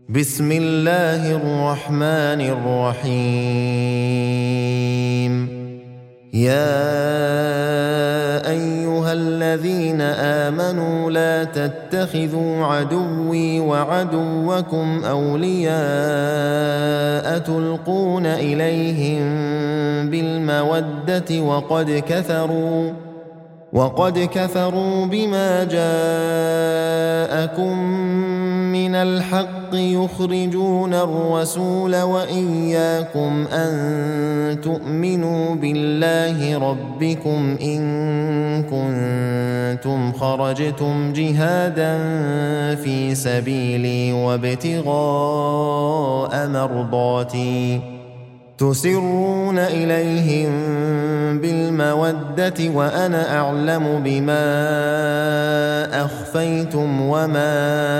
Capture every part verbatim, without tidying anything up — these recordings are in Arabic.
بسم الله الرحمن الرحيم. يا أيها الذين آمنوا لا تتخذوا عدوي وعدوكم أولياء تلقون إليهم بالمودة وقد كفروا وقد كفروا بما جاءكم من الحق يخرجون الرسول وإياكم أن تؤمنوا بالله ربكم إن كنتم خرجتم جهادا في سبيلي وابتغاء مرضاتي تسرون إليهم بالمودة وأنا أعلم بما أخفيتم وما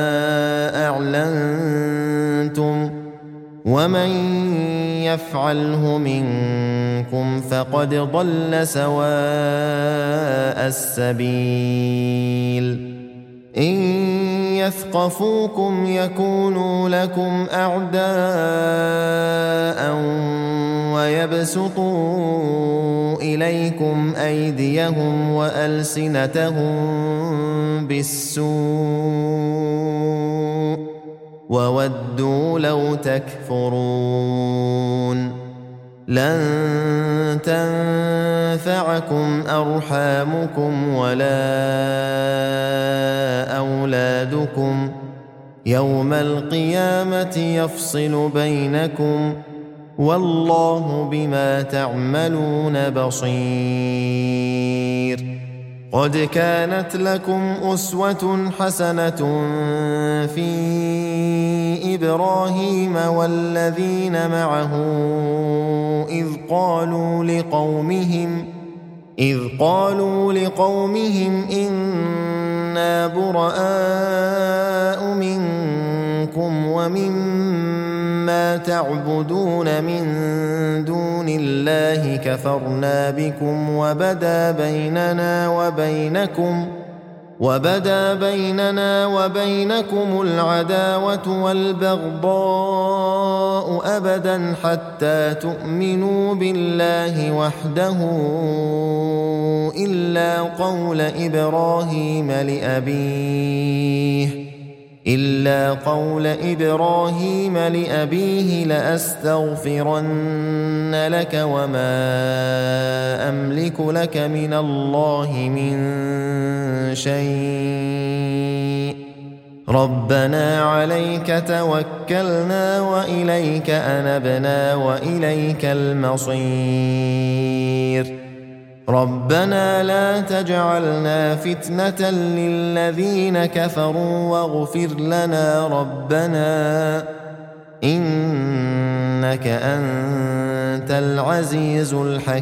أعلنتم ومن يفعله منكم فقد ضل سواء السبيل. إن يثقفوكم يكونوا لكم أعداء ويبسطوا إليكم أيديهم وألسنتهم بالسوء وودوا لو تكفرون. لن تنفعكم أرحامكم ولا أولادكم يوم القيامة يفصل بينكم والله بما تعملون بصير. قد كانت لكم أسوة حسنة في إبراهيم والذين معه إذ قالوا لقومهم إذ قالوا لقومهم إنا براء منكم ومما تعبدون من دون الله كفرنا بكم وبدا بيننا وبينكم وبدا بيننا وبينكم العداوة والبغضاء أبدا حتى تؤمنوا بالله وحده إلا قول إبراهيم لأبيه إلا قول إبراهيم لأبيه لأستغفرن لك وما أملك لك من الله من شيء ربنا عليك توكلنا وإليك أنبنا وإليك المصير. ربنا لا تجعلنا فتنة للذين كفروا واغفر لنا ربنا إنك أنت العزيز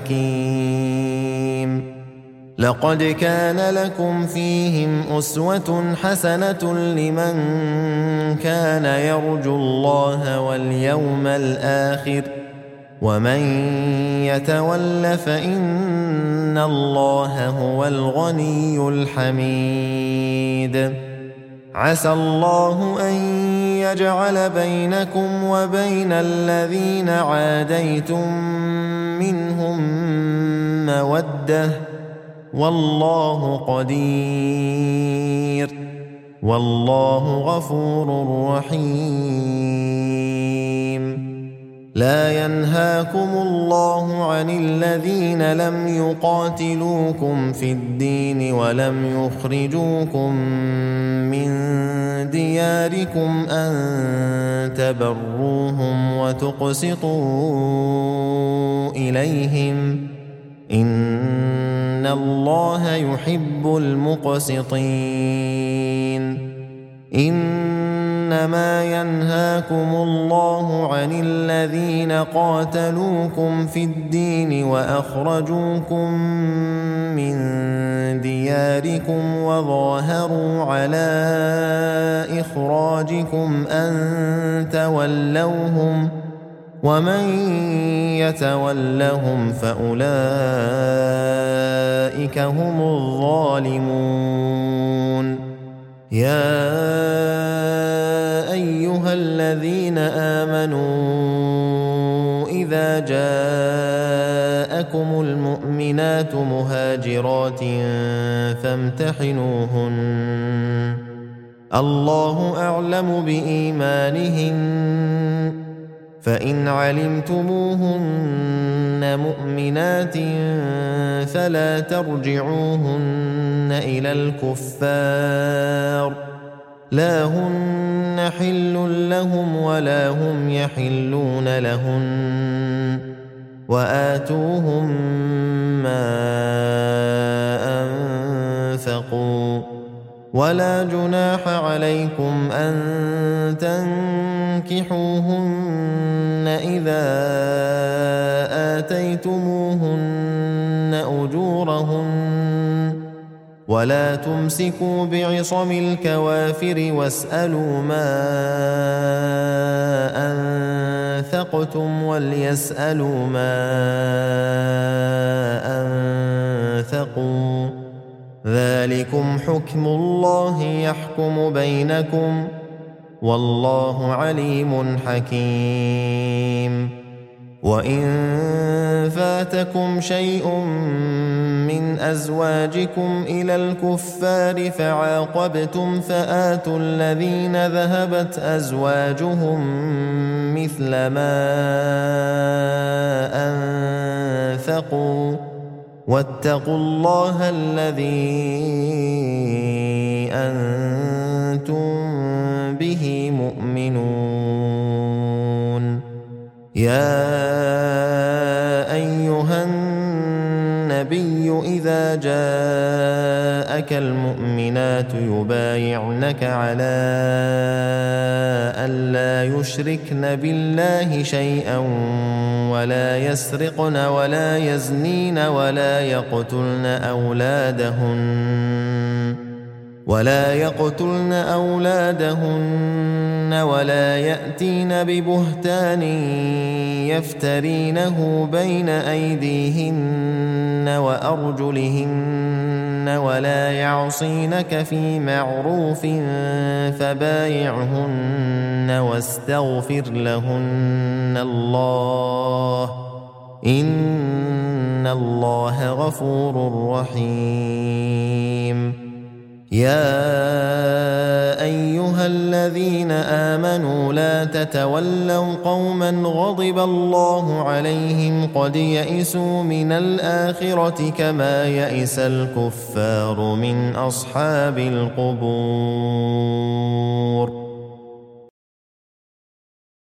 الحكيم. لقد كان لكم فيهم أسوة حسنة لمن كان يرجو الله واليوم الآخر ومن يتول فإن الله هو الغني الحميد. عسى الله أن يجعل بينكم وبين الذين عاديتم منهم مودة والله قدير والله غفور رحيم. لا ينهاكم الله عن الذين لم يقاتلوكم في الدين ولم يخرجوكم من دياركم أن تبروهم وتقسطوا إليهم إن الله يحب المقسطين. إنما ينهاكم الله عن الذين قاتلوكم في الدين وأخرجوكم من دياركم وظاهروا على إخراجكم أن تولوهم ومن يتولهم فأولئك هم الظالمون. يا أيها الذين آمنوا إذا جاءكم المؤمنات مهاجرات فامتحنوهن الله أعلم بإيمانهن فإن علمتموهن مؤمنات فلا ترجعوهن إلى الكفار لا هن حل لهم ولا هم يحلون لهن وآتوهم ما أنفقوا ولا جناح عليكم أن تنكحوهن إذا آتيتموهن أجورهن ولا تمسكوا بعصم الكوافر واسألوا ما أنفقتم وليسألوا ما أنفقوا ذلكم حكم الله يحكم بينكم والله عليم حكيم وإن فاتكم شيء من أزواجكم إلى الكفار فعاقبتم فآتوا الذين ذهبت أزواجهم مثل ما أنفقوا واتقوا الله الذي أنتم به مؤمنون يا أيها النبي إذا جاءك المؤمنات يبايعنك على ألا يشركن بالله شيئا ولا يسرقن ولا يزنين ولا يقتلن أولادهن ولا يقتلن أولادهن ولا يأتين ببهتان يفترينه بين أيديهن وأرجلهن ولا يعصينك في معروف فبايعهن واستغفر لهن الله إن الله غفور رحيم يا أيها الذين آمنوا لا تتولوا قوما غضب الله عليهم قد يئسوا من الآخرة كما يئس الكفار من أصحاب القبور